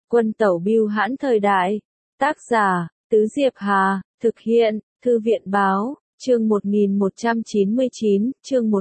Quân tẩu bưu hãn thời đại. Tác giả, Tứ Diệp Hà, thực hiện, Thư viện báo, chương 1199, chương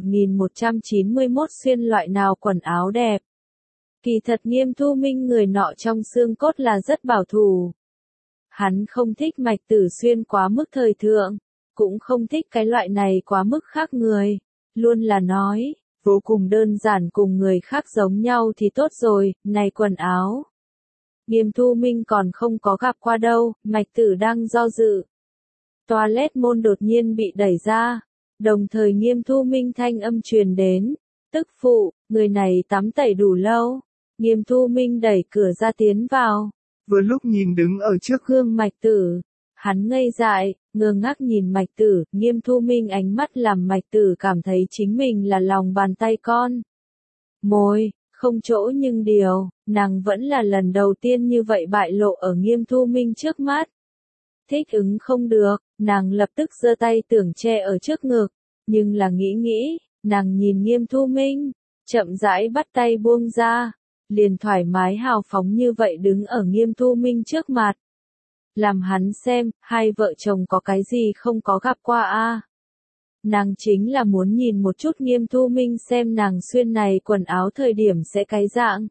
1191 xuyên loại nào quần áo đẹp. Kỳ thật Nghiêm Thu Minh người nọ trong xương cốt là rất bảo thủ. Hắn không thích Mạch Tử xuyên quá mức thời thượng, cũng không thích cái loại này quá mức khác người, luôn là nói, vô cùng đơn giản cùng người khác giống nhau thì tốt rồi, này quần áo. Nghiêm Thu Minh còn không có gặp qua đâu, Mạch Tử đang do dự. Toilet môn đột nhiên bị đẩy ra, đồng thời Nghiêm Thu Minh thanh âm truyền đến, tức phụ, người này tắm tẩy đủ lâu. Nghiêm Thu Minh đẩy cửa ra tiến vào. Vừa lúc nhìn đứng ở trước gương Mạch Tử, hắn ngây dại, ngơ ngác nhìn Mạch Tử, Nghiêm Thu Minh ánh mắt làm Mạch Tử cảm thấy chính mình là lòng bàn tay con. Môi, không chỗ nhưng điều, nàng vẫn là lần đầu tiên như vậy bại lộ ở Nghiêm Thu Minh trước mắt. Thích ứng không được, nàng lập tức giơ tay tưởng che ở trước ngực, nhưng là nghĩ, nàng nhìn Nghiêm Thu Minh, chậm rãi bắt tay buông ra, liền thoải mái hào phóng như vậy đứng ở Nghiêm Thu Minh trước mặt. Làm hắn xem, hai vợ chồng có cái gì không có gặp qua a. Nàng chính là muốn nhìn một chút Nghiêm Thu Minh xem nàng xuyên này quần áo thời điểm sẽ cái dạng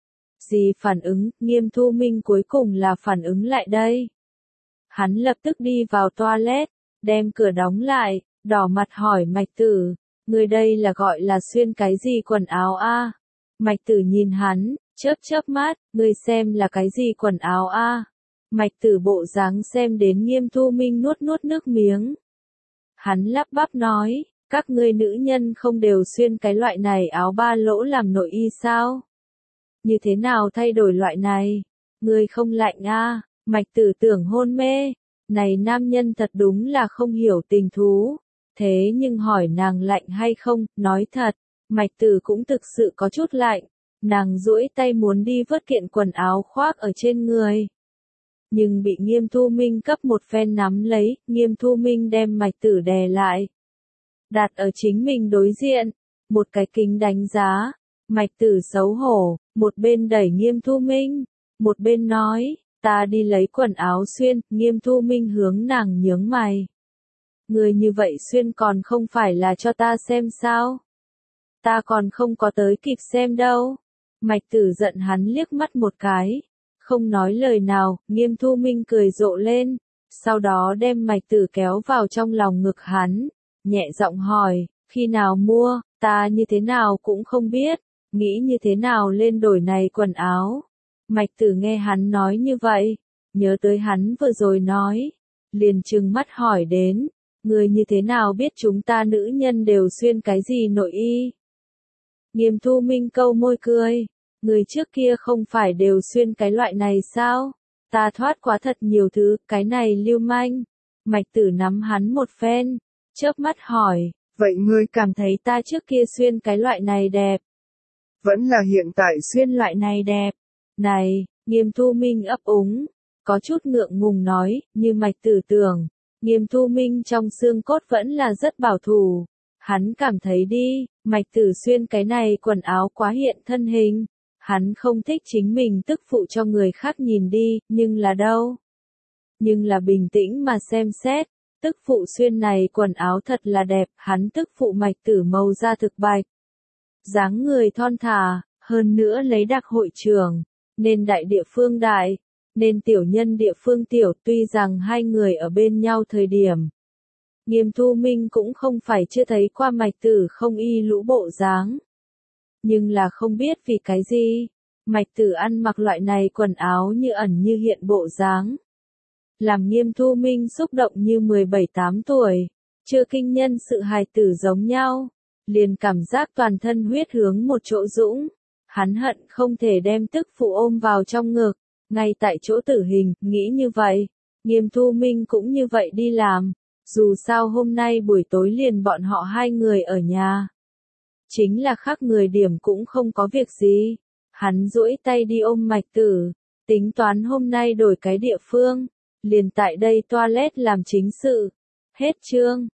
gì phản ứng, Nghiêm Thu Minh cuối cùng là phản ứng lại đây. Hắn lập tức đi vào toilet, đem cửa đóng lại, đỏ mặt hỏi Mạch Tử, người đây là gọi là xuyên cái gì quần áo a? Mạch Tử nhìn hắn, chớp mắt, người xem là cái gì quần áo a? Mạch Tử bộ dáng xem đến Nghiêm Thu Minh nuốt nước miếng. Hắn lắp bắp nói, các ngươi nữ nhân không đều xuyên cái loại này áo ba lỗ làm nội y sao? Như thế nào thay đổi loại này? Ngươi không lạnh a? Mạch Tử tưởng hôn mê. Này nam nhân thật đúng là không hiểu tình thú. Thế nhưng hỏi nàng lạnh hay không, nói thật, Mạch Tử cũng thực sự có chút lạnh. Nàng duỗi tay muốn đi vớt kiện quần áo khoác ở trên người. Nhưng bị Nghiêm Thu Minh cấp một phen nắm lấy, Nghiêm Thu Minh đem Mạch Tử đè lại. Đặt ở chính mình đối diện, một cái kính đánh giá, Mạch Tử xấu hổ, một bên đẩy Nghiêm Thu Minh, một bên nói, ta đi lấy quần áo xuyên, Nghiêm Thu Minh hướng nàng nhướng mày. Người như vậy xuyên còn không phải là cho ta xem sao? Ta còn không có tới kịp xem đâu. Mạch Tử giận hắn liếc mắt một cái. Không nói lời nào, Nghiêm Thu Minh cười rộ lên, sau đó đem Mạch Tử kéo vào trong lòng ngực hắn, nhẹ giọng hỏi, khi nào mua, ta như thế nào cũng không biết, nghĩ như thế nào lên đổi này quần áo. Mạch Tử nghe hắn nói như vậy, nhớ tới hắn vừa rồi nói, liền trừng mắt hỏi đến, người như thế nào biết chúng ta nữ nhân đều xuyên cái gì nội y? Nghiêm Thu Minh câu môi cười. Người trước kia không phải đều xuyên cái loại này sao? Ta thoát quá thật nhiều thứ, cái này lưu manh. Mạch Tử nắm hắn một phen, chớp mắt hỏi, vậy ngươi cảm thấy ta trước kia xuyên cái loại này đẹp? Vẫn là hiện tại xuyên loại này đẹp. Này, Nghiêm Thu Minh ấp úng, có chút ngượng ngùng nói, như Mạch Tử tưởng, Nghiêm Thu Minh trong xương cốt vẫn là rất bảo thủ. Hắn cảm thấy đi, Mạch Tử xuyên cái này quần áo quá hiện thân hình. Hắn không thích chính mình tức phụ cho người khác nhìn đi, nhưng là đâu? Nhưng là bình tĩnh mà xem xét, tức phụ xuyên này quần áo thật là đẹp, hắn tức phụ Mạch Tử màu da thực bạch. Dáng người thon thả, hơn nữa lấy đặc hội trưởng, nên đại địa phương đại, nên tiểu nhân địa phương tiểu, tuy rằng hai người ở bên nhau thời điểm. Nghiêm Thu Minh cũng không phải chưa thấy qua Mạch Tử không y lũ bộ dáng. Nhưng là không biết vì cái gì, Mạch Tử ăn mặc loại này quần áo như ẩn như hiện bộ dáng. Làm Nghiêm Thu Minh xúc động như 17-8 tuổi, chưa kinh nhân sự hài tử giống nhau, liền cảm giác toàn thân huyết hướng một chỗ dũng. Hắn hận không thể đem tức phụ ôm vào trong ngực, ngay tại chỗ tử hình, nghĩ như vậy. Nghiêm Thu Minh cũng như vậy đi làm, dù sao hôm nay buổi tối liền bọn họ hai người ở nhà. Chính là khác người điểm cũng không có việc gì. Hắn duỗi tay đi ôm Mạch Tử, tính toán hôm nay đổi cái địa phương, liền tại đây toilet làm chính sự. Hết chương.